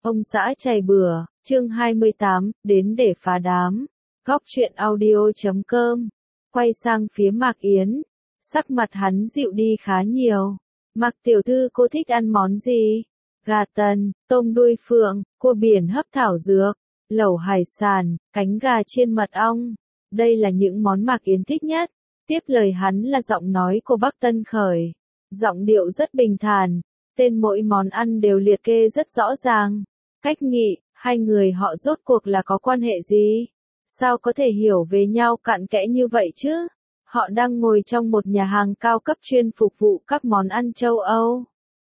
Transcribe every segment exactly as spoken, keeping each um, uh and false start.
Ông xã chày bừa, chương hai mươi tám, đến để phá đám. Góc truyện audio chấm com. Quay sang phía Mạc Yến. Sắc mặt hắn dịu đi khá nhiều. Mạc tiểu thư cô thích ăn món gì? Gà tần, tôm đuôi phượng, cua biển hấp thảo dược, lẩu hải sản, cánh gà chiên mật ong. Đây là những món Mạc Yến thích nhất. Tiếp lời hắn là giọng nói của Bắc Tân Khởi. Giọng điệu rất bình thản. Tên mỗi món ăn đều liệt kê rất rõ ràng. Cách nghị, hai người họ rốt cuộc là có quan hệ gì? Sao có thể hiểu về nhau cặn kẽ như vậy chứ? Họ đang ngồi trong một nhà hàng cao cấp chuyên phục vụ các món ăn châu Âu.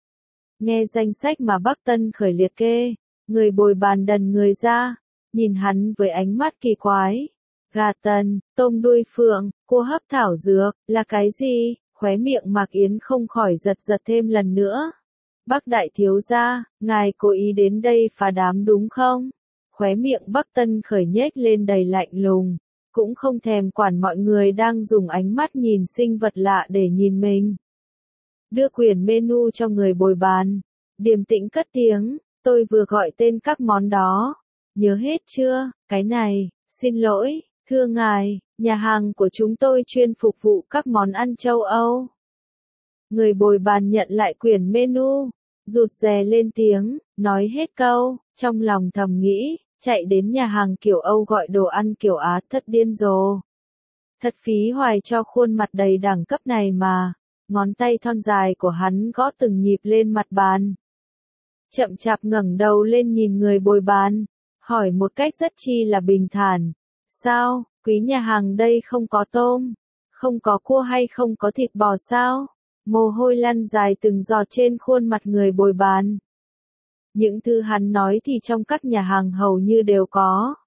Nghe danh sách mà Bắc Tân Khởi liệt kê, người bồi bàn đần người ra, nhìn hắn với ánh mắt kỳ quái. Gà tần, tôm đuôi phượng, cua hấp thảo dược, là cái gì? Khóe miệng Mạc Yến không khỏi giật giật thêm lần nữa. Bắc đại thiếu gia, ngài cố ý đến đây phá đám đúng không? Khóe miệng Bắc Tân Khởi nhếch lên đầy lạnh lùng, cũng không thèm quản mọi người đang dùng ánh mắt nhìn sinh vật lạ để nhìn mình. Đưa quyển menu cho người bồi bàn, điềm tĩnh cất tiếng, tôi vừa gọi tên các món đó. Nhớ hết chưa? Cái này, xin lỗi, thưa ngài, nhà hàng của chúng tôi chuyên phục vụ các món ăn châu Âu. Người bồi bàn nhận lại quyển menu, rụt rè lên tiếng, nói hết câu, trong lòng thầm nghĩ, chạy đến nhà hàng kiểu Âu gọi đồ ăn kiểu Á thật điên rồ. Thật phí hoài cho khuôn mặt đầy đẳng cấp này mà, ngón tay thon dài của hắn gõ từng nhịp lên mặt bàn. Chậm chạp ngẩng đầu lên nhìn người bồi bàn, hỏi một cách rất chi là bình thản, sao, quý nhà hàng đây không có tôm, không có cua hay không có thịt bò sao? Mồ hôi lăn dài từng giọt trên khuôn mặt người bồi bàn. Những thứ hắn nói thì trong các nhà hàng hầu như đều có.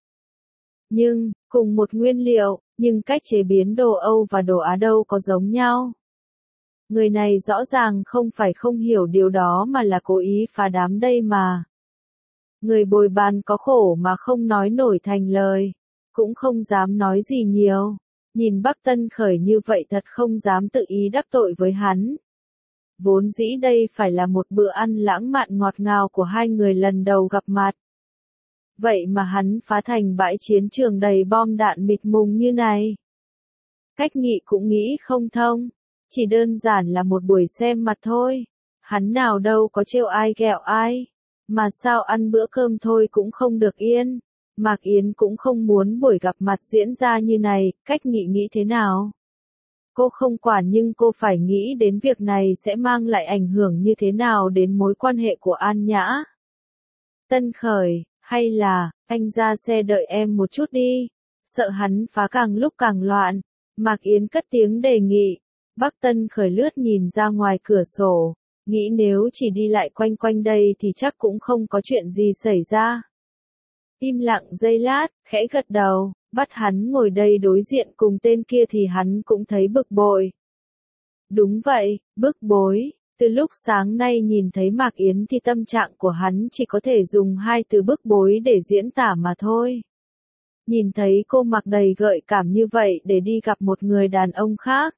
Nhưng, cùng một nguyên liệu, nhưng cách chế biến đồ Âu và đồ Á đâu có giống nhau. Người này rõ ràng không phải không hiểu điều đó mà là cố ý phá đám đây mà. Người bồi bàn có khổ mà không nói nổi thành lời, cũng không dám nói gì nhiều. Nhìn Bắc Tân Khởi như vậy thật không dám tự ý đắc tội với hắn. Vốn dĩ đây phải là một bữa ăn lãng mạn ngọt ngào của hai người lần đầu gặp mặt. Vậy mà hắn phá thành bãi chiến trường đầy bom đạn mịt mùng như này. Cách nghị cũng nghĩ không thông. Chỉ đơn giản là một buổi xem mặt thôi. Hắn nào đâu có trêu ai ghẹo ai. Mà sao ăn bữa cơm thôi cũng không được yên. Mạc Yến cũng không muốn buổi gặp mặt diễn ra như này, cách nghị nghĩ thế nào? Cô không quản nhưng cô phải nghĩ đến việc này sẽ mang lại ảnh hưởng như thế nào đến mối quan hệ của An Nhã. Tân Khởi, hay là, anh ra xe đợi em một chút đi. Sợ hắn phá càng lúc càng loạn. Mạc Yến cất tiếng đề nghị. Bắc Tân Khởi lướt nhìn ra ngoài cửa sổ. Nghĩ nếu chỉ đi lại quanh quanh đây thì chắc cũng không có chuyện gì xảy ra. Im lặng giây lát, khẽ gật đầu, bắt hắn ngồi đây đối diện cùng tên kia thì hắn cũng thấy bực bội. Đúng vậy, bức bối, từ lúc sáng nay nhìn thấy Mạc Yến thì tâm trạng của hắn chỉ có thể dùng hai từ bức bối để diễn tả mà thôi. Nhìn thấy cô mặc đầy gợi cảm như vậy để đi gặp một người đàn ông khác.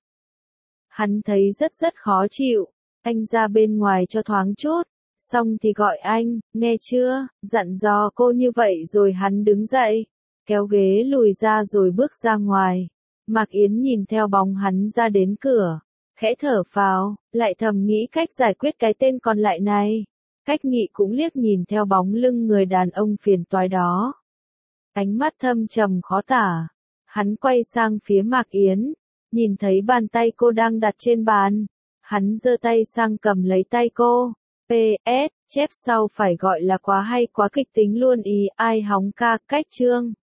Hắn thấy rất rất khó chịu, anh ra bên ngoài cho thoáng chút. Xong thì gọi anh, nghe chưa, dặn dò cô như vậy rồi hắn đứng dậy, kéo ghế lùi ra rồi bước ra ngoài. Mạc Yến nhìn theo bóng hắn ra đến cửa, khẽ thở phào, lại thầm nghĩ cách giải quyết cái tên còn lại này. Cách nghị cũng liếc nhìn theo bóng lưng người đàn ông phiền toái đó. Ánh mắt thâm trầm khó tả, hắn quay sang phía Mạc Yến, nhìn thấy bàn tay cô đang đặt trên bàn. Hắn giơ tay sang cầm lấy tay cô. pê ét, chép sau phải gọi là quá hay quá kịch tính luôn ý, ai hóng ca, cách chương.